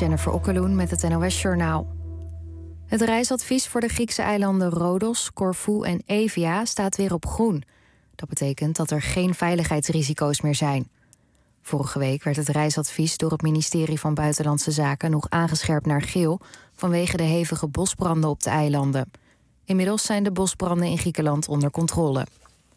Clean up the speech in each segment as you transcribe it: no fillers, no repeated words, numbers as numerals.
Jennifer Okkeloen met het NOS-journaal. Het reisadvies voor de Griekse eilanden Rodos, Corfu en Evia staat weer op groen. Dat betekent dat er geen veiligheidsrisico's meer zijn. Vorige week werd het reisadvies door het ministerie van Buitenlandse Zaken nog aangescherpt naar geel vanwege de hevige bosbranden op de eilanden. Inmiddels zijn de bosbranden in Griekenland onder controle.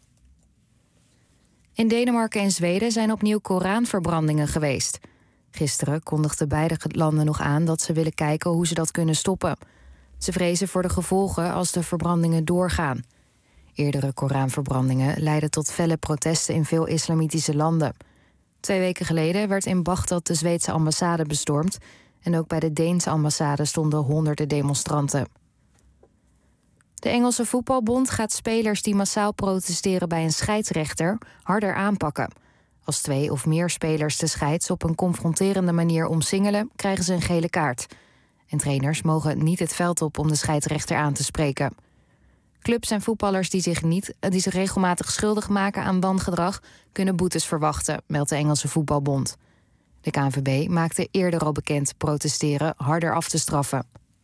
In Denemarken en Zweden zijn opnieuw Koranverbrandingen geweest. Gisteren kondigden beide landen nog aan dat ze willen kijken hoe ze dat kunnen stoppen. Ze vrezen voor de gevolgen als de verbrandingen doorgaan. Eerdere Koranverbrandingen leidden tot felle protesten in veel islamitische landen. 2 weken geleden werd in Bagdad de Zweedse ambassade bestormd en ook bij de Deense ambassade stonden honderden demonstranten. De Engelse voetbalbond gaat spelers die massaal protesteren bij een scheidsrechter harder aanpakken. Als 2 of meer spelers de scheids op een confronterende manier omsingelen, krijgen ze een gele kaart. En trainers mogen niet het veld op om de scheidsrechter aan te spreken. Clubs en voetballers die zich regelmatig schuldig maken aan wangedrag kunnen boetes verwachten, meldt de Engelse voetbalbond. De KNVB maakte eerder al bekend protesteren harder af te straffen.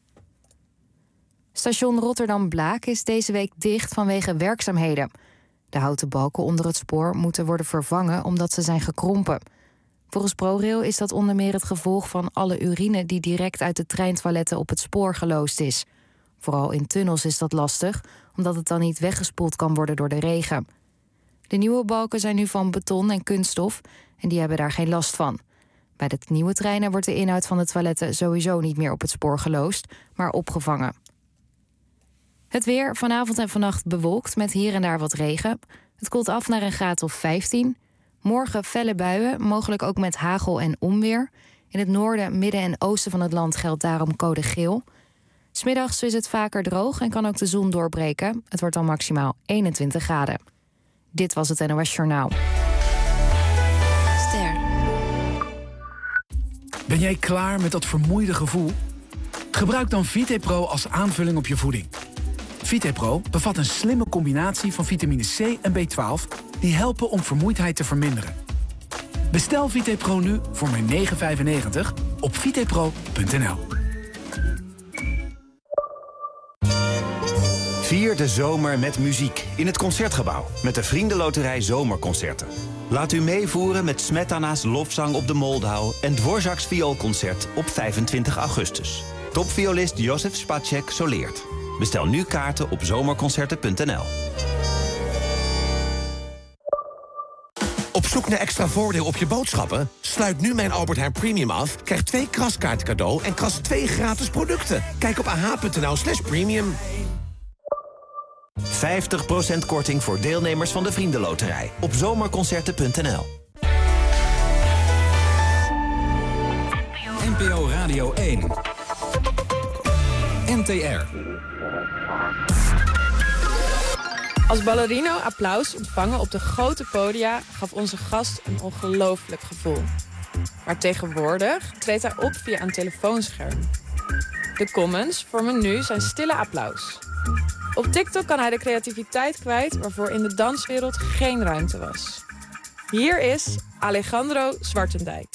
Station Rotterdam-Blaak is deze week dicht vanwege werkzaamheden. De houten balken onder het spoor moeten worden vervangen omdat ze zijn gekrompen. Volgens ProRail is dat onder meer het gevolg van alle urine die direct uit de treintoiletten op het spoor geloosd is. Vooral in tunnels is dat lastig, omdat het dan niet weggespoeld kan worden door de regen. De nieuwe balken zijn nu van beton en kunststof en die hebben daar geen last van. Bij de nieuwe treinen wordt de inhoud van de toiletten sowieso niet meer op het spoor geloosd, maar opgevangen. Het weer, vanavond en vannacht bewolkt met hier en daar wat regen. Het koelt af naar een graad of 15. Morgen felle buien, mogelijk ook met hagel en onweer. In het noorden, midden en oosten van het land geldt daarom code geel. 'S Middags is het vaker droog en kan ook de zon doorbreken. Het wordt dan maximaal 21 graden. Dit was het NOS Journaal. Ster. Ben jij klaar met dat vermoeide gevoel? Gebruik dan VitePro als aanvulling op je voeding. VitePro bevat een slimme combinatie van vitamine C en B12... die helpen om vermoeidheid te verminderen. Bestel VitePro nu voor maar €9,95 op vitepro.nl. Vier de zomer met muziek in het Concertgebouw met de Vriendenloterij Zomerconcerten. Laat u meevoeren met Smetana's lofzang op de Moldau en Dvorak's vioolconcert op 25 augustus. Topviolist Josef Spacek soleert. Bestel nu kaarten op zomerconcerten.nl. Op zoek naar extra voordeel op je boodschappen? Sluit nu mijn Albert Heijn Premium af, krijg 2 kraskaarten cadeau en kras 2 gratis producten. Kijk op ah.nl/premium. 50% korting voor deelnemers van de Vriendenloterij op zomerconcerten.nl. NPO Radio 1. NTR. Als ballerino applaus ontvangen op de grote podia gaf onze gast een ongelooflijk gevoel. Maar tegenwoordig treedt hij op via een telefoonscherm. De comments vormen nu zijn stille applaus. Op TikTok kan hij de creativiteit kwijt waarvoor in de danswereld geen ruimte was. Hier is Alejandro Zwartendijk.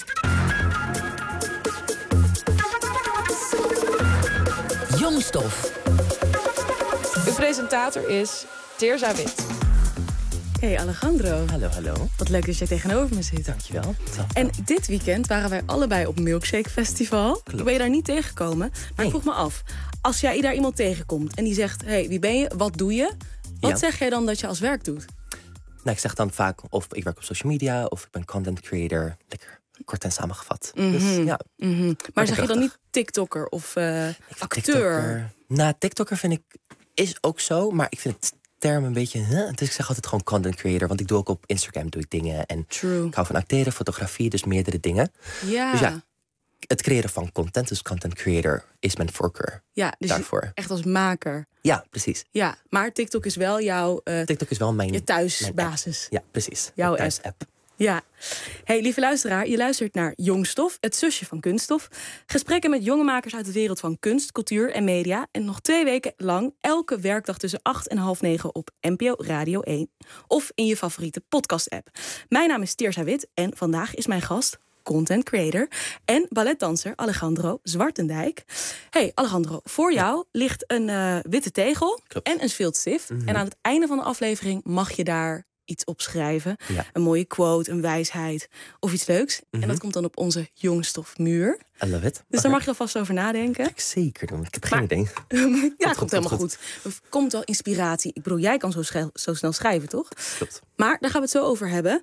Jongstof. Uw presentator is Teerza Wit. Hey Alejandro. Hallo. Wat leuk dat jij tegenover me zit. Dankjewel. En dit weekend waren wij allebei op Milkshake Festival. Klopt. Ben je daar niet tegengekomen? Maar ik vroeg me af, als jij daar iemand tegenkomt en die zegt... hey, wie ben je? Wat doe je? Wat zeg jij dan dat je als werk doet? Nou, ik zeg dan vaak of ik werk op social media of ik ben content creator. Lekker kort en samengevat. Dus, ja. Maar zeg je dan niet TikToker of acteur? TikToker. Nou, TikToker vind ik is ook zo, maar ik vind het term een beetje... Dus ik zeg altijd gewoon content creator, want ik doe ook op Instagram doe ik dingen. En ik hou van acteren, fotografie, dus meerdere dingen. Ja. Dus ja, het creëren van content, dus content creator, is mijn voorkeur. Ja, dus daarvoor. Echt als maker. Ja, precies. Ja, maar TikTok is wel jouw... TikTok is wel je thuisbasis. Ja, precies. Jouw thuis-app. Ja. Hey, lieve luisteraar, je luistert naar Jongstof, het zusje van Kunststof. Gesprekken met jonge makers uit de wereld van kunst, cultuur en media. En nog 2 weken lang, elke werkdag tussen 8 en half 9 op NPO Radio 1. Of in je favoriete podcast-app. Mijn naam is Teerza Wit en vandaag is mijn gast content creator en balletdanser Alejandro Zwartendijk. Hey Alejandro, voor jou ligt een witte tegel en een viltstift. En aan het einde van de aflevering mag je daar iets opschrijven. Ja. Een mooie quote, een wijsheid of iets leuks. En dat komt dan op onze Jongstofmuur. I love it. Dus daar mag je alvast over nadenken. Ga ik zeker doen. Ik heb geen idee. Ja, het komt helemaal goed. Er komt wel inspiratie. Ik bedoel, jij kan zo snel schrijven, toch? Klopt. Maar daar gaan we het zo over hebben.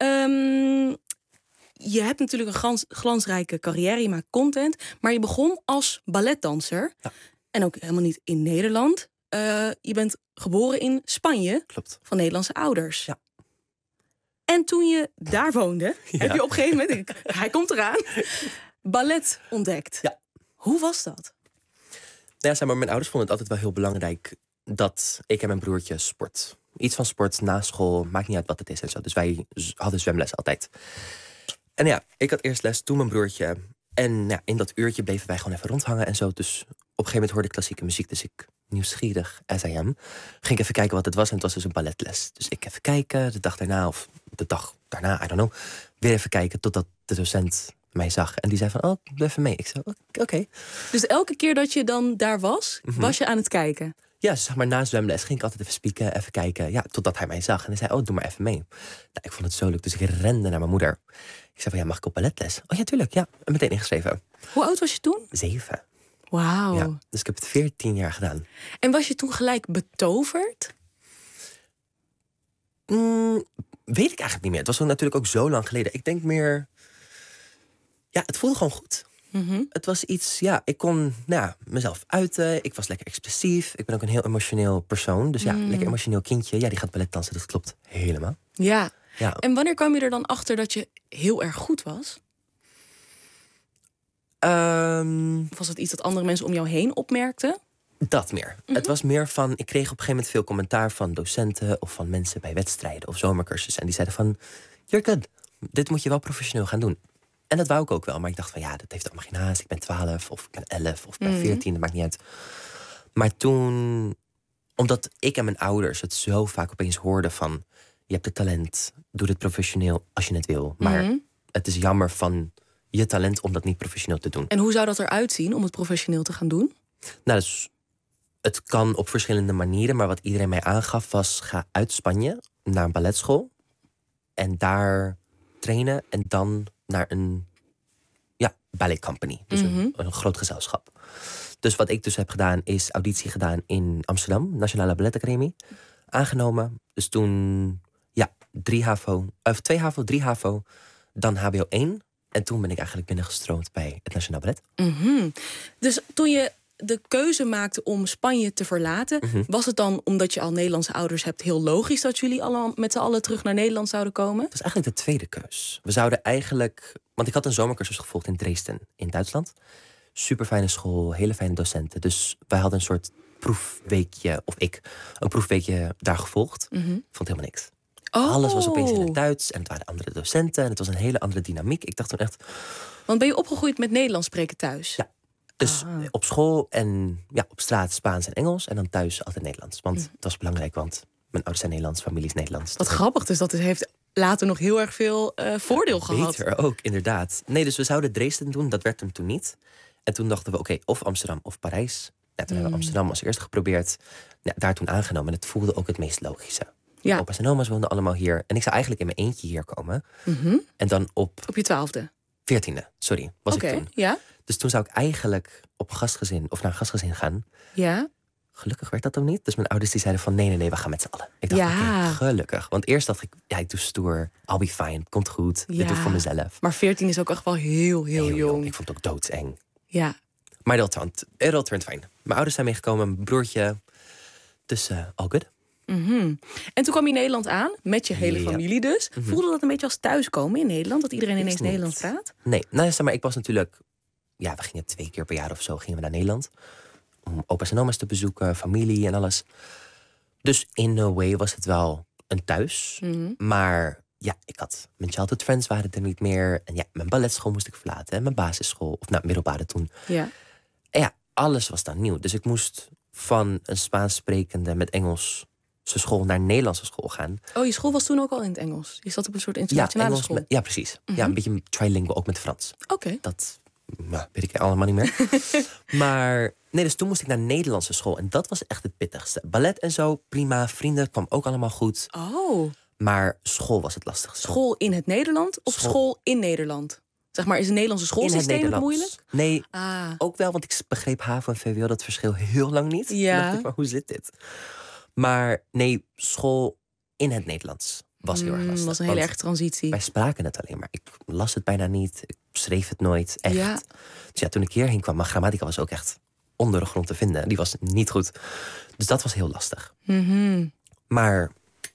Je hebt natuurlijk een glansrijke carrière. Je maakt content. Maar je begon als balletdanser. Ja. En ook helemaal niet in Nederland. Je bent geboren in Spanje. Klopt. Van Nederlandse ouders. Ja. En toen je daar woonde, heb je op een gegeven moment, hij komt eraan, ballet ontdekt. Ja. Hoe was dat? Ja, zeg maar, mijn ouders vonden het altijd wel heel belangrijk dat ik en mijn broertje sport. Iets van sport na school, maakt niet uit wat het is en zo. Dus wij hadden zwemles altijd. En ja, ik had eerst les, toen mijn broertje. En ja, in dat uurtje bleven wij gewoon even rondhangen en zo. Dus op een gegeven moment hoorde ik klassieke muziek, dus ik, nieuwsgierig as I am, ging ik even kijken wat het was. En het was dus een balletles. Dus ik even kijken, de dag daarna of de dag daarna, I don't know, weer even kijken totdat de docent mij zag. En die zei van, oh, doe even mee. Ik zei, oké. Dus elke keer dat je dan daar was, was je aan het kijken? Ja, zeg maar na zwemles ging ik altijd even spieken, even kijken. Ja, totdat hij mij zag. En hij zei, oh, doe maar even mee. Nou, ik vond het zo leuk, dus ik rende naar mijn moeder. Ik zei van, ja, mag ik op balletles? Oh ja, tuurlijk, ja. En meteen ingeschreven. Hoe oud was je toen? 7. Wauw. Ja, dus ik heb het 14 jaar gedaan. En was je toen gelijk betoverd? Weet ik eigenlijk niet meer. Het was natuurlijk ook zo lang geleden. Ik denk meer, ja, het voelde gewoon goed. Het was iets, ja, ik kon mezelf uiten. Ik was lekker expressief. Ik ben ook een heel emotioneel persoon. Dus ja, lekker emotioneel kindje. Ja, die gaat ballet dansen, dat klopt helemaal. Ja. En wanneer kwam je er dan achter dat je heel erg goed was? Of was het iets dat andere mensen om jou heen opmerkten? Dat meer. Het was meer van, ik kreeg op een gegeven moment veel commentaar van docenten of van mensen bij wedstrijden of zomercursussen. En die zeiden van, you're good. Dit moet je wel professioneel gaan doen. En dat wou ik ook wel, maar ik dacht van ja, dat heeft allemaal geen haast. Ik ben 12 of ik ben 11 of ik ben 14, dat maakt niet uit. Maar toen, omdat ik en mijn ouders het zo vaak opeens hoorden van, je hebt het talent, doe het professioneel als je het wil. Maar het is jammer van je talent om dat niet professioneel te doen. En hoe zou dat eruit zien om het professioneel te gaan doen? Nou, dus het kan op verschillende manieren, maar wat iedereen mij aangaf was, ga uit Spanje naar een balletschool en daar trainen en dan naar een ballet company. Dus een groot gezelschap. Dus wat ik dus heb gedaan is auditie gedaan in Amsterdam, Nationale Balletacademie. Aangenomen. Dus toen 2 HAVO, 3 HAVO, dan HBO 1. En toen ben ik eigenlijk binnengestroomd bij het Nationaal Ballet. Dus toen je de keuze maakte om Spanje te verlaten, was het dan omdat je al Nederlandse ouders hebt heel logisch dat jullie allemaal met z'n allen terug naar Nederland zouden komen? Dat was eigenlijk de tweede keus. We zouden eigenlijk, want ik had een zomercursus gevolgd in Dresden in Duitsland. Super fijne school, hele fijne docenten. Dus wij hadden een soort proefweekje, of ik een proefweekje daar gevolgd. Ik vond helemaal niks. Alles was opeens in het Duits en het waren andere docenten en het was een hele andere dynamiek. Ik dacht toen echt, want ben je opgegroeid met Nederlands spreken thuis? Ja. Dus op school en op straat Spaans en Engels. En dan thuis altijd Nederlands. Want het was belangrijk, want mijn ouders zijn Nederlands, familie is Nederlands. Wat grappig, dus dat heeft later nog heel erg veel voordeel gehad. Beter ook, inderdaad. Nee, dus we zouden Dresden doen, dat werd hem toen niet. En toen dachten we, oké, of Amsterdam of Parijs. Nou, toen hebben we Amsterdam als eerste geprobeerd. daar toen aangenomen. En het voelde ook het meest logische. Ja. Opa's en oma's woonden allemaal hier. En ik zou eigenlijk in mijn eentje hier komen. En dan op je 12e? 14e, sorry, was ik toen. Ja. Dus toen zou ik eigenlijk op gastgezin of naar een gastgezin gaan. Ja. Gelukkig werd dat dan niet. Dus mijn ouders die zeiden van nee, we gaan met z'n allen. Ik dacht, oké, gelukkig. Want eerst dacht ik, ik doe stoer. I'll be fine, komt goed. Ik doe het voor mezelf. Maar 14 is ook echt wel heel jong. Ik vond het ook doodseng. Ja. Maar it all turned fine. Mijn ouders zijn meegekomen, mijn broertje. Dus all good. En toen kwam je in Nederland aan, met je hele familie dus. Voelde dat een beetje als thuiskomen in Nederland? Dat iedereen ineens Nederlands praat? Nee, zeg maar, ik was natuurlijk... Ja, we gingen 2 keer per jaar of zo gingen we naar Nederland. Om opa's en oma's te bezoeken, familie en alles. Dus in a way was het wel een thuis. Maar ik had... Mijn childhood friends waren er niet meer. En mijn balletschool moest ik verlaten. En mijn basisschool, of middelbare toen. Ja. En alles was dan nieuw. Dus ik moest van een Spaans sprekende met Engels zijn school naar Nederlandse school gaan. Oh, je school was toen ook al in het Engels? Je zat op een soort internationale school? Ja, precies. Ja, een beetje trilingual, ook met Frans. Oké. Dat weet ik allemaal niet meer. Maar nee, dus toen moest ik naar Nederlandse school. En dat was echt het pittigste. Ballet en zo, prima. Vrienden, kwam ook allemaal goed. Oh. Maar school was het lastigste. School in het Nederland of school in Nederland? Zeg maar, is het Nederlandse schoolsysteem het moeilijk? Nee, ook wel, want ik begreep HAVO en VWO dat verschil heel lang niet. Ja. Toen dacht ik, maar hoe zit dit? Maar nee, school in het Nederlands was heel erg lastig. Dat was een hele erge transitie. Wij spraken het alleen maar. Ik las het bijna niet. Ik schreef het nooit. Echt. Ja. Dus ja, toen ik hierheen kwam, mijn grammatica was ook echt onder de grond te vinden. Die was niet goed. Dus dat was heel lastig. Maar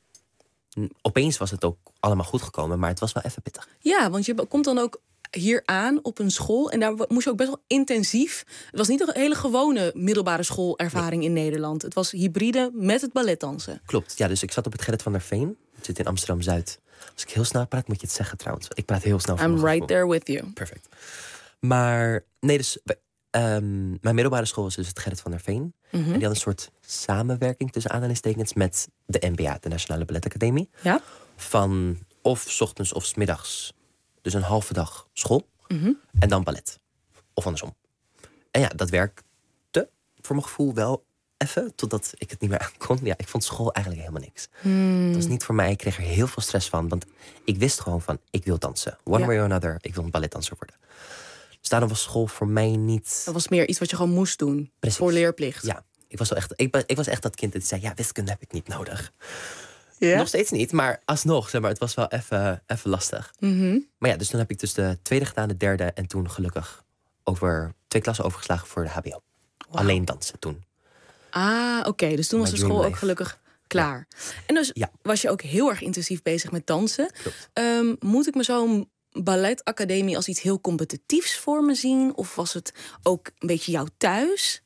opeens was het ook allemaal goed gekomen. Maar het was wel even pittig. Ja, want je komt dan ook hier aan op een school. En daar moest je ook best wel intensief. Het was niet een hele gewone middelbare schoolervaring in Nederland. Het was hybride met het balletdansen. Klopt. Ja, dus ik zat op het Gerrit van der Veen. Het zit in Amsterdam-Zuid. Als ik heel snel praat, moet je het zeggen trouwens. Ik praat heel snel. I'm right there with you. Perfect. Maar nee, dus mijn middelbare school was dus het Gerrit van der Veen. En die had een soort samenwerking tussen aanhalingstekens met de NBA, de Nationale Balletacademie. Ja. Van of 's ochtends of 's middags. Dus een halve dag school. En dan ballet. Of andersom. En ja, dat werkte voor mijn gevoel wel even. Totdat ik het niet meer aankon. Ja, ik vond school eigenlijk helemaal niks. Het was niet voor mij. Ik kreeg er heel veel stress van. Want ik wist gewoon van, ik wil dansen. One way or another. Ik wil een balletdanser worden. Dus daarom was school voor mij niet... Dat was meer iets wat je gewoon moest doen. Precies. Voor leerplicht. Ja, ik was echt dat kind dat zei, ja, wiskunde heb ik niet nodig. Ja? Nog steeds niet, maar alsnog, zeg maar, het was wel even lastig. Maar ja, dus toen heb ik dus de tweede gedaan, de derde. En toen gelukkig 2 klassen overgeslagen voor de HBO. Wow. Alleen dansen toen. Ah, oké. Dus toen was de school ook gelukkig klaar. Ja. En dus was je ook heel erg intensief bezig met dansen. Moet ik me zo'n balletacademie als iets heel competitiefs voor me zien? Of was het ook een beetje jouw thuis?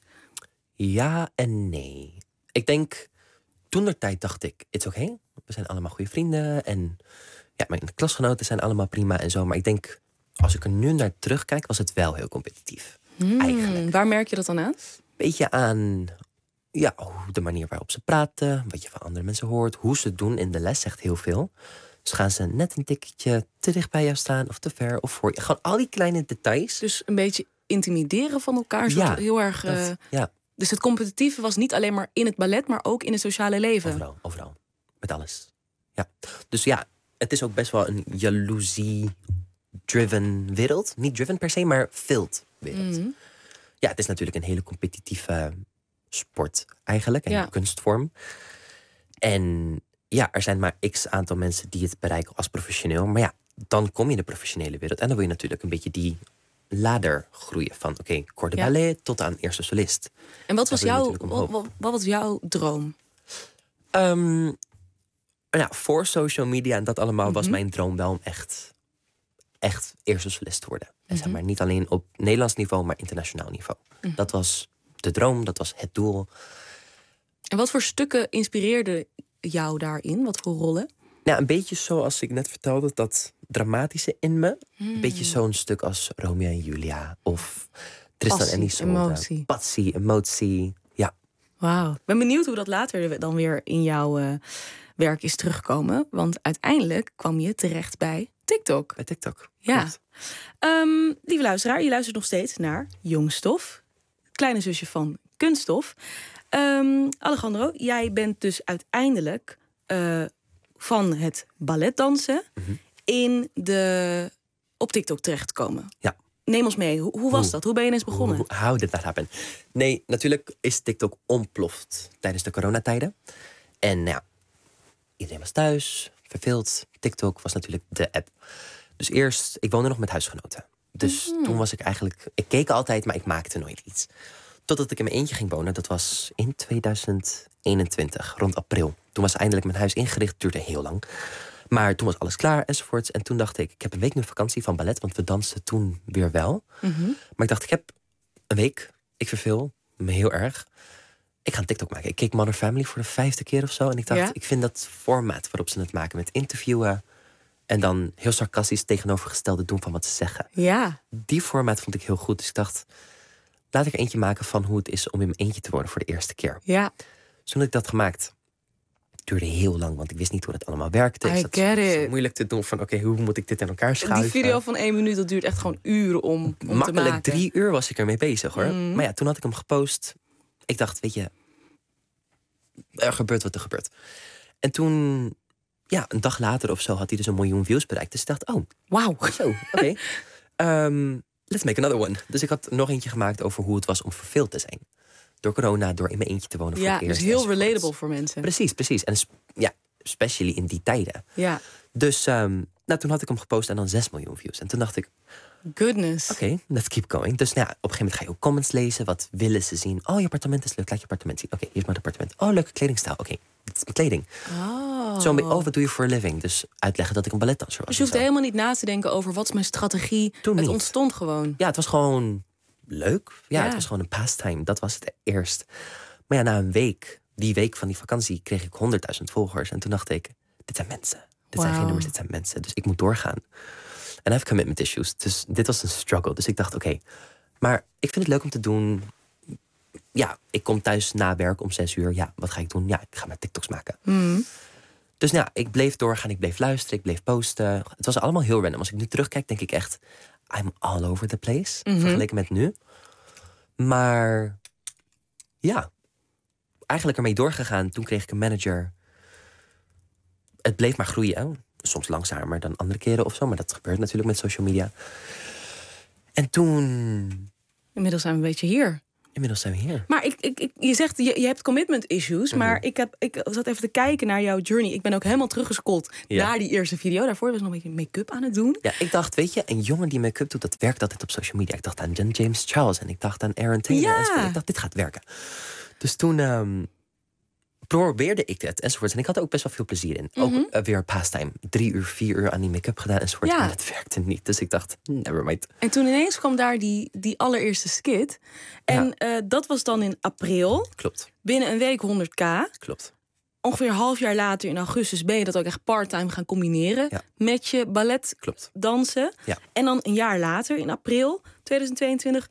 Ja en nee. Ik denk, toentertijd dacht ik, it's okay. We zijn allemaal goede vrienden. En ja, mijn klasgenoten zijn allemaal prima en zo. Maar ik denk, als ik er nu naar terugkijk, was het wel heel competitief. Eigenlijk. Waar merk je dat dan aan? Beetje aan de manier waarop ze praten. Wat je van andere mensen hoort. Hoe ze het doen in de les zegt heel veel. Dus gaan ze net een tikje te dicht bij jou staan of te ver of voor je. Gewoon al die kleine details. Dus een beetje intimideren van elkaar. Ja, heel erg. Dus het competitieve was niet alleen maar in het ballet, maar ook in het sociale leven. Overal. Met alles. Ja. Dus ja, het is ook best wel een jaloezie-driven wereld. Niet driven per se, maar filled wereld. Ja, het is natuurlijk een hele competitieve sport eigenlijk. En kunstvorm. En ja, er zijn maar x aantal mensen die het bereiken als professioneel. Maar ja, dan kom je in de professionele wereld. En dan wil je natuurlijk een beetje die ladder groeien. Van corps de ballet tot aan eerste solist. En wat was jouw droom? Voor social media en dat allemaal was mijn droom wel om echt eerste solist te worden. En zeg maar niet alleen op Nederlands niveau, maar internationaal niveau. Dat was de droom, dat was het doel. En wat voor stukken inspireerden jou daarin? Wat voor rollen? Nou, een beetje zoals ik net vertelde, dat dramatische in me. Een beetje zo'n stuk als Romeo en Julia. Of Tristan en Isolde. Passie, emotie. Ja. Wauw. Ik ben benieuwd hoe dat later dan weer in jouw werk is teruggekomen. Want uiteindelijk kwam je terecht bij TikTok. Bij TikTok. Ja. Lieve luisteraar, je luistert nog steeds naar Jongstof. Kleine zusje van Kunststof. Alejandro, jij bent dus uiteindelijk van het balletdansen op TikTok terechtgekomen. Ja. Neem ons mee. Hoe was dat? Hoe ben je ineens begonnen? How did that happen? Nee, natuurlijk is TikTok ontploft tijdens de coronatijden. En iedereen was thuis, verveeld. TikTok was natuurlijk de app. Dus eerst, ik woonde nog met huisgenoten. Dus toen was ik eigenlijk... Ik keek altijd, maar ik maakte nooit iets. Totdat ik in mijn eentje ging wonen. Dat was in 2021, rond april. Toen was eindelijk mijn huis ingericht. Duurde heel lang. Maar toen was alles klaar enzovoorts. En toen dacht ik heb een week nu vakantie van ballet. Want we dansten toen weer wel. Maar ik dacht, ik heb een week. Ik verveel me heel erg. Ik ga een TikTok maken. Ik keek Modern Family voor de 5e keer of zo. En ik dacht, ik vind dat format waarop ze het maken. Met interviewen. En dan heel sarcastisch tegenovergestelde doen van wat ze zeggen. Ja. Die format vond ik heel goed. Dus ik dacht, laat ik er eentje maken van hoe het is om in mijn eentje te wonen voor de eerste keer. Ja. Dus toen heb ik dat gemaakt. duurde heel lang, want ik wist niet hoe het allemaal werkte. I get it. Zo moeilijk te doen van, oké, hoe moet ik dit in elkaar schuiven? Die video van 1 minuut, dat duurt echt gewoon uren om te Makkelijk maken. 3 uur was ik ermee bezig, hoor. Maar ja, toen had ik hem gepost. Ik dacht, weet je, er gebeurt wat er gebeurt. En toen, ja, een dag later of zo had hij dus 1 miljoen views bereikt. Dus ik dacht, oh, Wauw. zo, oké. Let's make another one. Dus ik had nog eentje gemaakt over hoe het was om verveeld te zijn. Door corona, door in mijn eentje te wonen voor het Ja, eerst. dus heel enzovoorts. relatable voor mensen. Precies. En ja, especially in die tijden. Ja, Dus toen had ik hem gepost en dan 6 miljoen views. En toen dacht ik, goodness. oké, let's keep going. Dus nou ja, op een gegeven moment ga je ook comments lezen. Wat willen ze zien? Oh, je appartement is leuk. Laat je appartement zien. Oké, hier is mijn appartement. Oh, leuke kledingstijl. Oké, dit is mijn kleding. Oh. Wat doe je voor een living? Dus uitleggen dat ik een balletdanser was. Dus je hoeft helemaal niet na te denken over wat is mijn strategie. Toen het niet. ontstond gewoon. Ja, het was gewoon leuk. Ja, Ja. het was gewoon een pastime. Dat was het eerst. Maar ja, na een week, die week van die vakantie, kreeg ik 100.000 volgers. En toen dacht ik, dit zijn mensen. Dit zijn geen nummers, dit zijn mensen. Dus ik moet doorgaan. En I have commitment issues. Dus dit was een struggle. Dus ik dacht, oké, maar ik vind het leuk om te doen. Ja, ik kom thuis na werk om 6 uur. Ja, wat ga ik doen? Ja, ik ga mijn TikToks maken. Dus nou, ik bleef doorgaan, ik bleef luisteren, ik bleef posten. Het was allemaal heel random. Als ik nu terugkijk, denk ik echt, I'm all over the place. Vergeleken met nu. Maar ja, eigenlijk ermee doorgegaan. Toen kreeg ik een manager. Het bleef maar groeien. Soms langzamer dan andere keren of zo. Maar dat gebeurt natuurlijk met social media. En toen, Inmiddels zijn we een beetje hier. inmiddels zijn we hier. Maar je zegt, je hebt commitment issues. Maar ik zat even te kijken naar jouw journey. Ik ben ook helemaal teruggescrolld naar die eerste video. Daarvoor was ik nog een beetje make-up aan het doen. Ja, ik dacht, weet je, een jongen die make-up doet, dat werkt altijd op social media. Ik dacht aan James Charles en ik dacht aan Aaron Taylor. Ja. Enzovoort. Ik dacht, dit gaat werken. Dus toen probeerde ik het enzovoort. En ik had er ook best wel veel plezier in. Ook weer pastime. 3 uur, 4 uur aan die make-up gedaan enzovoort. Ja. Maar dat werkte niet. Dus ik dacht, never mind. En toen ineens kwam daar die allereerste skit. En dat was dan in april. Klopt, Binnen een week 100.000. klopt. Ongeveer een half jaar later, in augustus, ben je dat ook echt part-time gaan combineren. Ja. Met je ballet Klopt. dansen. Ja. En dan een jaar later, in april 2022,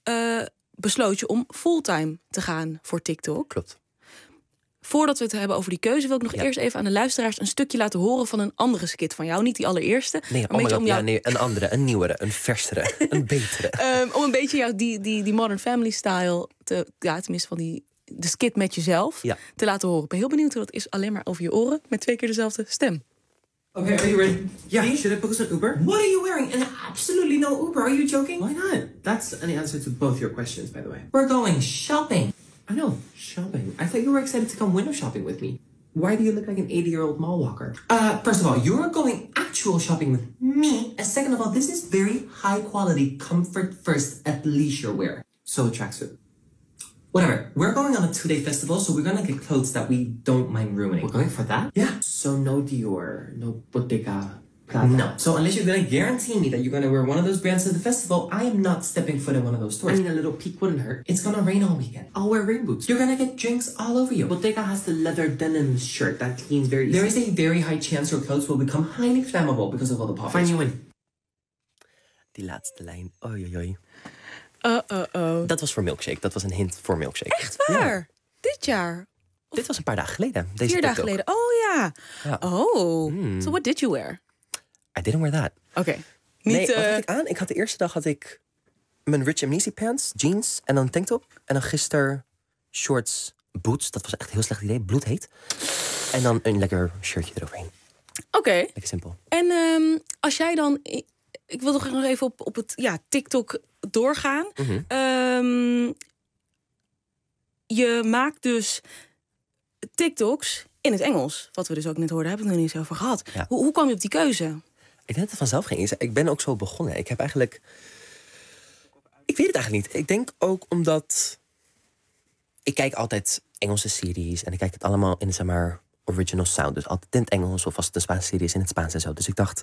besloot je om fulltime te gaan voor TikTok. Klopt. Voordat we het hebben over die keuze, wil ik nog eerst even aan de luisteraars een stukje laten horen van een andere skit van jou. Niet die allereerste. Nee, maar een beetje om jou, nee, een andere, een nieuwere, een versere, een betere. om een beetje jou die Modern Family style, tenminste van de skit met jezelf, te laten horen. Ik ben heel benieuwd hoe dat is, alleen maar over je oren, met 2 keer dezelfde stem. Okay, are you ready? Yeah. Should I book us an Uber? What are you wearing? And absolutely no Uber. Are you joking? Why not? That's an answer to both your questions, by the way. We're going shopping. I know, shopping. I thought you were excited to come window shopping with me. Why do you look like an 80-year-old mall walker? First of all, you're going actual shopping with me. And second of all, this is very high quality, comfort first athleisure wear. So tracksuit. Whatever. We're going on a 2-day festival, so we're gonna get clothes that we don't mind ruining. We're going for that? Yeah. So no Dior, no Bottega Prada. No. So unless you're gonna guarantee me that you're gonna wear one of those brands to the festival, I am not stepping foot in one of those stores. I mean, a little peek wouldn't hurt. It's gonna rain all weekend. I'll wear rain boots. You're gonna get drinks all over you. Bottega has the leather denim shirt that cleans very easily. There is a very high chance your clothes will become highly flammable because of all the poppers. Fine, you win. Die laatste lijn, oei. Oh. Dat was voor Milkshake, dat was een hint voor Milkshake. Echt waar? Ja. Dit jaar? Dit was een paar dagen geleden. Deze 4 dagen TikTok. geleden. Oh ja. Oh. So what did you wear? I didn't wear that. Oké. Nee, Niet, wat had ik aan? De eerste dag had ik mijn Rich Amnesia pants, jeans en dan een tanktop. En dan gisteren shorts, boots. Dat was echt een heel slecht idee. Bloedheet. En dan een lekker shirtje eroverheen. Oké. Lekker simpel. En als jij dan... Ik wil toch nog even op het TikTok doorgaan. Je maakt dus TikToks in het Engels. Wat we dus ook net hoorden, hebben we het nog niet eens over gehad. Ja. Hoe kwam je op die keuze? Ik denk dat het vanzelf ging. Ik ben ook zo begonnen. Ik heb eigenlijk... Ik weet het eigenlijk niet. Ik denk ook omdat... Ik kijk altijd Engelse series. En ik kijk het allemaal in, zeg maar, original sound. Dus altijd in het Engels. Of als het een Spaanse serie is, in het Spaans en zo. Dus ik dacht...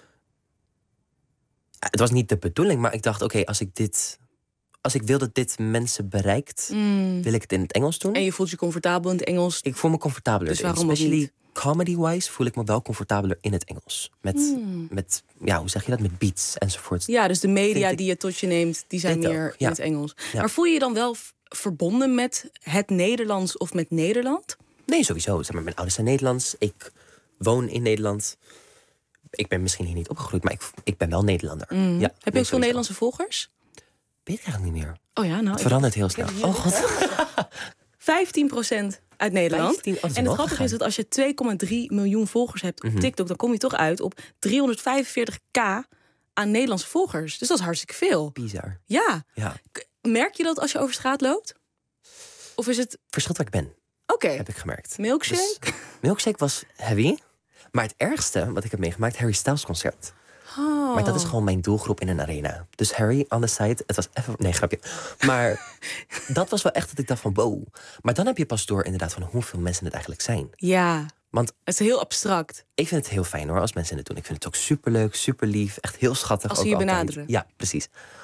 Het was niet de bedoeling, maar ik dacht... Oké, als ik wil dat dit mensen bereikt... wil ik het in het Engels doen. En je voelt je comfortabel in het Engels. Ik voel me comfortabeler. Dus waarom ook Especially niet? comedy-wise voel ik me wel comfortabeler in het Engels. Met ja, hoe zeg je dat? Met beats enzovoort. Ja, dus de media die je tot je neemt, die zijn Dit meer ook, in ja. het Engels. Ja. Maar voel je je dan wel verbonden met het Nederlands of met Nederland? Nee, sowieso. Zeg maar, mijn ouders zijn Nederlands. Ik woon in Nederland. Ik ben misschien hier niet opgegroeid, maar ik ben wel Nederlander. Ja, Heb je ook veel Nederlandse volgers? Weet ik eigenlijk niet meer. Oh ja, nou. Het verandert heel snel. Oh god. 15% uit Nederland. 15? Oh, dat is en het wel grappige gegaan. is dat als je 2,3 miljoen volgers hebt op TikTok, dan kom je toch uit op 345k aan Nederlandse volgers. Dus dat is hartstikke veel. Bizar. Ja. Ja. Merk je dat als je over straat loopt? Of is het... Verschilt waar ik ben, Oké. heb ik gemerkt. Milkshake? Dus, Milkshake was heavy. Maar het ergste wat ik heb meegemaakt, Harry Styles concert. Oh. Maar dat is gewoon mijn doelgroep in een arena. Dus Harry on the side, het was even... Nee, grapje. Maar dat was wel echt dat ik dacht van wow. Maar dan heb je pas door inderdaad van hoeveel mensen het eigenlijk zijn. Ja. Want het is heel abstract. Ik vind het heel fijn hoor, als mensen het doen. Ik vind het ook superleuk, super lief, echt heel schattig. Als ze ook je altijd. benaderen. Ja, precies.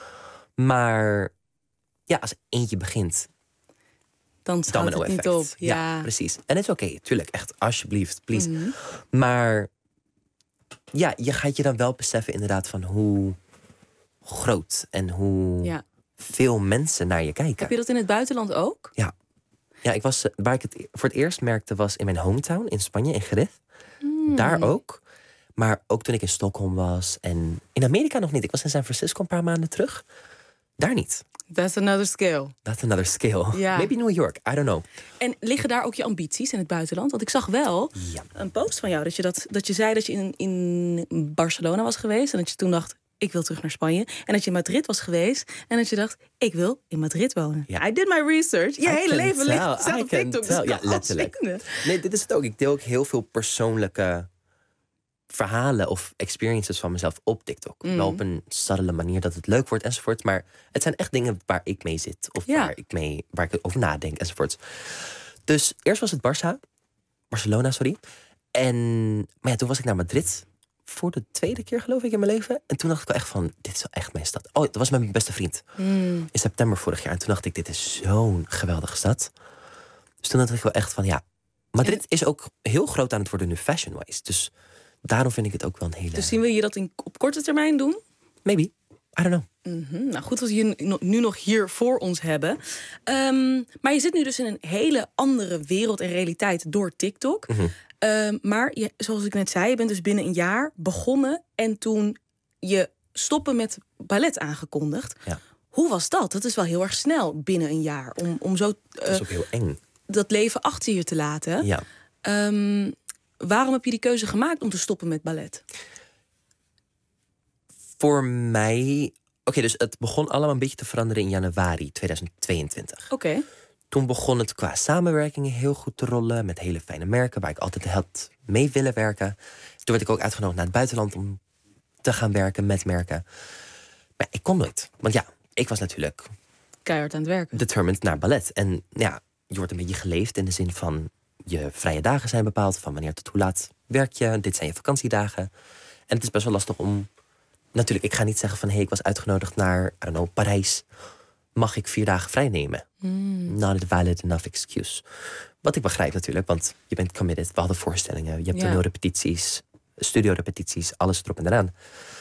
Maar ja, als eentje begint, dan staat het niet op. Ja, precies. En het is oké, tuurlijk, echt, alsjeblieft, please. Maar ja, je gaat je dan wel beseffen inderdaad van hoe groot en hoe veel mensen naar je kijken. Heb je dat in het buitenland ook? Ja. Ja, ik was, waar ik het voor het eerst merkte was in mijn hometown in Spanje, in Jerez. Daar ook. Maar ook toen ik in Stockholm was. En in Amerika nog niet. Ik was in San Francisco een paar maanden terug. Daar niet. That's another scale. That's another scale. Ja. Maybe New York, I don't know. En liggen daar ook je ambities in het buitenland? Want ik zag wel een post van jou dat je zei dat je in Barcelona was geweest. En dat je toen dacht, ik wil terug naar Spanje. En dat je in Madrid was geweest. En dat je dacht, ik wil in Madrid wonen. Ja. I did my research. Je hele leven staat op TikTok. Dus ja, letterlijk. Nee, dit is het ook. Ik deel ook heel veel persoonlijke verhalen of experiences van mezelf op TikTok. Wel op een subtele manier dat het leuk wordt enzovoort. Maar het zijn echt dingen waar ik mee zit. Of waar ik over nadenk enzovoort. Dus eerst was het Barcelona. Maar ja, toen was ik naar Madrid. Voor de tweede keer geloof ik in mijn leven. En toen dacht ik wel echt van, dit is wel echt mijn stad. Oh, dat was met mijn beste vriend. In september vorig jaar. En toen dacht ik, dit is zo'n geweldige stad. Dus toen dacht ik wel echt van, ja. Madrid is ook heel groot aan het worden nu fashion-wise. Dus daarom vind ik het ook wel een hele... Dus zien we je dat op korte termijn doen? Maybe. I don't know. Nou, goed dat we je nu nog hier voor ons hebben. Maar je zit nu dus in een hele andere wereld en realiteit door TikTok. Maar zoals ik net zei, je bent dus binnen een jaar begonnen. En toen je stoppen met ballet aangekondigd. Ja. Hoe was dat? Dat is wel heel erg snel binnen een jaar. Om zo Dat is ook heel eng. dat leven achter je te laten. Ja. Waarom heb je die keuze gemaakt om te stoppen met ballet? Voor mij... Oké, dus het begon allemaal een beetje te veranderen in januari 2022. Oké. Toen begon het qua samenwerkingen heel goed te rollen. Met hele fijne merken waar ik altijd had mee willen werken. Toen werd ik ook uitgenodigd naar het buitenland om te gaan werken met merken. Maar ik kon nooit. Want ja, ik was natuurlijk... Keihard aan het werken. Determined naar ballet. En ja, je wordt een beetje geleefd in de zin van... je vrije dagen zijn bepaald. Van wanneer tot hoe laat werk je. Dit zijn je vakantiedagen. En het is best wel lastig om... Natuurlijk, ik ga niet zeggen van... hey, ik was uitgenodigd naar, I don't know, Parijs. Mag ik 4 dagen vrij nemen? Not a valid enough excuse. Wat ik begrijp natuurlijk, want je bent committed. We hadden voorstellingen, je hebt toneelrepetities, studiorepetities, alles erop en eraan.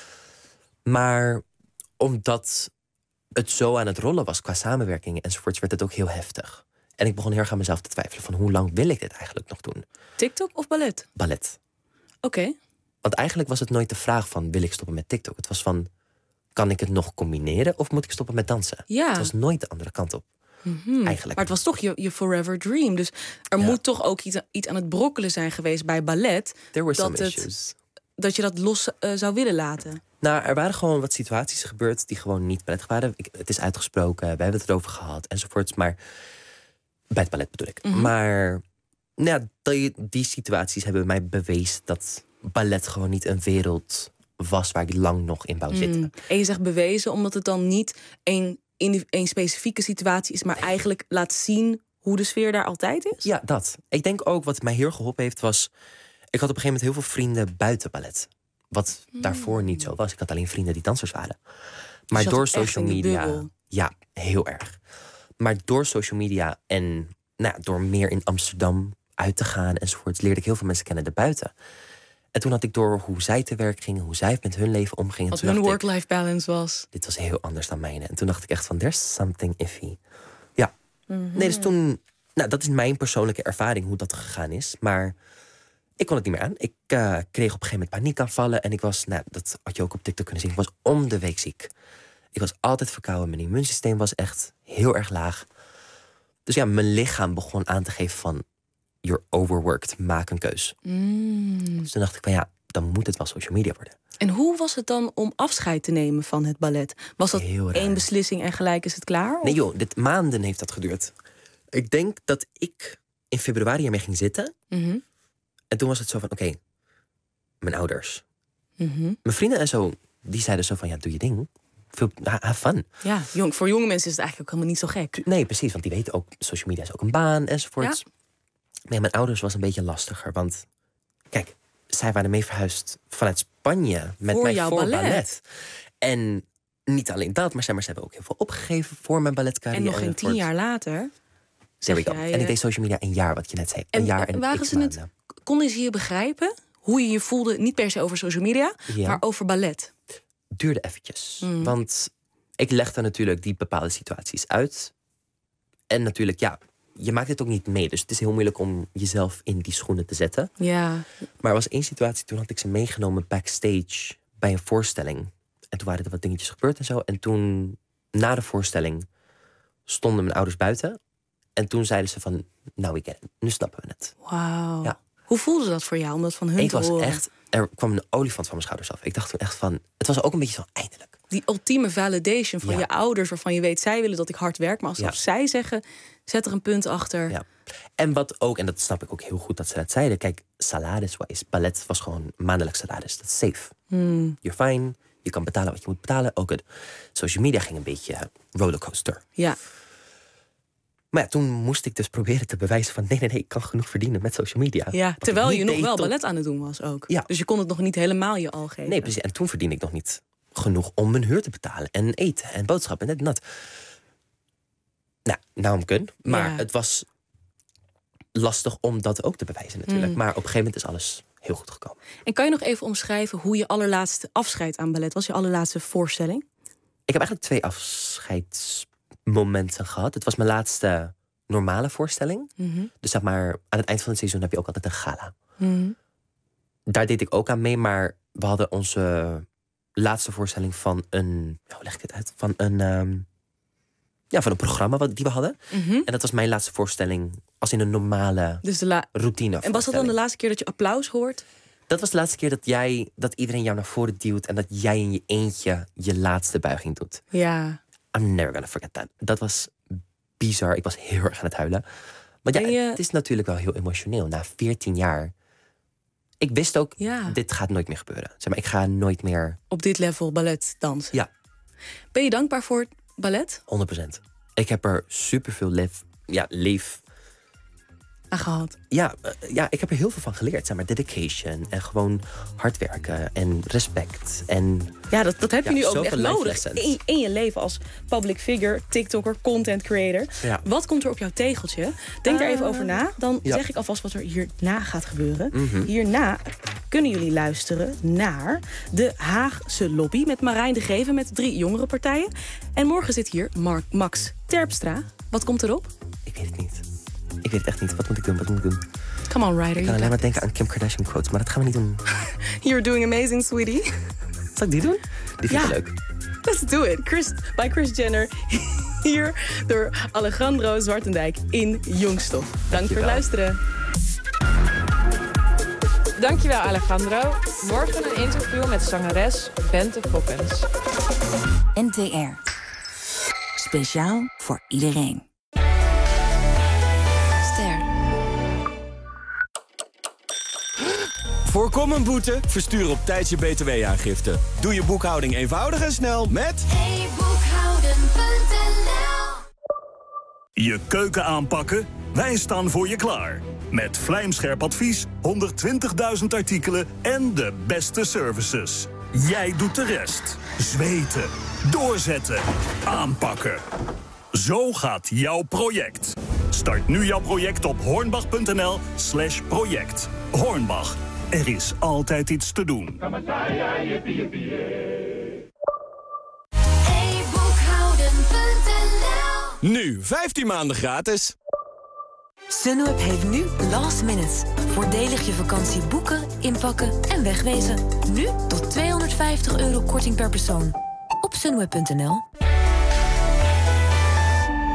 Maar omdat het zo aan het rollen was qua samenwerkingen enzovoorts, werd het ook heel heftig. En ik begon heel erg aan mezelf te twijfelen van hoe lang wil ik dit eigenlijk nog doen? TikTok of ballet? Ballet. Oké. Want eigenlijk was het nooit de vraag van wil ik stoppen met TikTok? Het was van, kan ik het nog combineren of moet ik stoppen met dansen? Ja. Het was nooit de andere kant op. Eigenlijk. Maar het was toch je forever dream. Dus er moet toch ook iets aan het brokkelen zijn geweest bij ballet. There were some issues. Dat je dat los zou willen laten. Nou, er waren gewoon wat situaties gebeurd die gewoon niet prettig waren. Het is uitgesproken, we hebben het erover gehad enzovoorts. Maar bij het ballet bedoel ik. Maar nou, die situaties hebben mij bewezen dat ballet gewoon niet een wereld was waar ik lang nog in wou zitten. En je zegt bewezen omdat het dan niet een specifieke situatie is, maar eigenlijk laat zien hoe de sfeer daar altijd is? Ja, dat. Ik denk ook wat mij heel geholpen heeft was... Ik had op een gegeven moment heel veel vrienden buiten ballet. Wat daarvoor niet zo was. Ik had alleen vrienden die dansers waren. Maar dus door social media... Ja, heel erg. Maar door social media en door meer in Amsterdam uit te gaan enzovoort... leerde ik heel veel mensen kennen erbuiten. En toen had ik door hoe zij te werk gingen, hoe zij met hun leven omgingen. Wat hun work-life balance was. Dit was heel anders dan mijne. En toen dacht ik echt van, there's something iffy. Ja. Nee, dus toen Nou, dat is mijn persoonlijke ervaring hoe dat gegaan is. Maar ik kon het niet meer aan. Ik kreeg op een gegeven moment paniekaanvallen. En ik was, dat had je ook op TikTok kunnen zien, ik was om de week ziek. Ik was altijd verkouden. Mijn immuunsysteem was echt heel erg laag. Dus ja, mijn lichaam begon aan te geven van, you're overworked, maak een keus. Dus toen dacht ik van ja, dan moet het wel social media worden. En hoe was het dan om afscheid te nemen van het ballet? Was dat Heel raar. één beslissing en gelijk is het klaar? Nee joh, maanden heeft dat geduurd. Ik denk dat ik in februari ermee ging zitten. Mhm. En toen was het zo van, oké, mijn ouders. Mhm. Mijn vrienden en zo, die zeiden zo van, ja, doe je ding. Have fun. Ja, voor jonge mensen is het eigenlijk ook helemaal niet zo gek. Nee, precies, want die weten ook, social media is ook een baan enzovoorts. Ja. Nee, mijn ouders was een beetje lastiger, want kijk, zij waren mee verhuisd vanuit Spanje met Voor mij jouw voor ballet. En niet alleen dat, maar ze hebben ook heel veel opgegeven voor mijn balletcarrière. En nog geen 10 jaar later. There we go. jij, En ik deed social media een jaar, wat je net zei. En een jaar en waren x ze het, maanden. konden ze je begrijpen hoe je je voelde, niet per se over social media, Ja. maar over ballet? Duurde eventjes. Want ik legde natuurlijk die bepaalde situaties uit. En natuurlijk, ja, je maakt het ook niet mee. Dus het is heel moeilijk om jezelf in die schoenen te zetten. Ja. Maar er was één situatie, toen had ik ze meegenomen backstage bij een voorstelling. En toen waren er wat dingetjes gebeurd en zo. En toen, na de voorstelling, stonden mijn ouders buiten. En toen zeiden ze van, nou, we get it. Nu snappen we het. Wauw. Ja. Hoe voelde dat voor jou om dat van hun Ik te was horen? echt, er kwam een olifant van mijn schouders af. Ik dacht toen echt van, het was ook een beetje zo eindelijk. Die ultieme validation van Ja. je ouders, waarvan je weet, zij willen dat ik hard werk. Maar als Ja. zij zeggen, zet er een punt achter. Ja. En wat ook, en dat snap ik ook heel goed dat ze dat zeiden. Kijk, salaris-wise, ballet was gewoon maandelijks salaris. Dat is safe. You're fine. Je kan betalen wat je moet betalen. Ook het social media ging een beetje rollercoaster. Ja. Maar ja, toen moest ik dus proberen te bewijzen van... nee, ik kan genoeg verdienen met social media. Ja, Wat terwijl ik je niet nog deed wel tot- ballet aan het doen was ook. Ja. Dus je kon het nog niet helemaal je al geven. Nee, precies. En toen verdiende ik nog niet genoeg om mijn huur te betalen. En eten en boodschappen en dit en dat. Nou om kun. Maar Ja. het was lastig om dat ook te bewijzen natuurlijk. Maar op een gegeven moment is alles heel goed gekomen. En kan je nog even omschrijven hoe je allerlaatste afscheid aan ballet was? Je allerlaatste voorstelling? Ik heb eigenlijk 2 afscheidsmomenten gehad. Het was mijn laatste normale voorstelling. Dus zeg maar, aan het eind van het seizoen heb je ook altijd een gala. Daar deed ik ook aan mee, maar we hadden onze laatste voorstelling van een... Hoe leg ik het uit? Van een programma die we hadden. En dat was mijn laatste voorstelling als in een normale Dus routine. En was dat dan de laatste keer dat je applaus hoort? Dat was de laatste keer dat iedereen jou naar voren duwt... en dat jij in je eentje je laatste buiging doet. Ja. I'm never gonna forget that. Dat was bizar. Ik was heel erg aan het huilen. Want ja, het is natuurlijk wel heel emotioneel. Na 14 jaar... Ik wist ook, dit gaat nooit meer gebeuren. Zeg maar, ik ga nooit meer... Op dit level ballet dansen? Ja. Ben je dankbaar voor het ballet? 100%. Ik heb er superveel leef aan gehad. Ja, ik heb er heel veel van geleerd. Zeg maar, dedication en gewoon hard werken en respect. En ja, dat heb je nu ook echt nodig in je leven als public figure, TikToker, content creator. Ja. Wat komt er op jouw tegeltje? Denk daar even over na. Dan zeg ik alvast wat er hierna gaat gebeuren. Hierna kunnen jullie luisteren naar de Haagse Lobby met Marijn de Geven met 3 jongere partijen. En morgen zit hier Max Terpstra. Wat komt erop? Ik weet het niet. Ik weet het echt niet. Wat moet ik doen? Come on, Ryder. Ik kan alleen maar denken aan Kim Kardashian quotes, maar dat gaan we niet doen. You're doing amazing, sweetie. Zal ik die doen? Die vind ik leuk. Let's do it. Bij Kris Jenner. Hier door Alejandro Zwartendijk in Jongstof. Dank voor het luisteren. Dankjewel, Alejandro. Morgen een interview met zangeres Bente Fokkens. NTR. Speciaal voor iedereen. Voorkom een boete? Verstuur op tijd je btw-aangifte. Doe je boekhouding eenvoudig en snel met... Je keuken aanpakken? Wij staan voor je klaar. Met vlijmscherp advies, 120.000 artikelen en de beste services. Jij doet de rest. Zweten, doorzetten, aanpakken. Zo gaat jouw project. Start nu jouw project op hornbach.nl/project. Hornbach. Er is altijd iets te doen. Nu 15 maanden gratis. Sunweb heeft nu last minutes. Voordelig je vakantie boeken, inpakken en wegwezen. Nu tot €250 korting per persoon. Op sunweb.nl.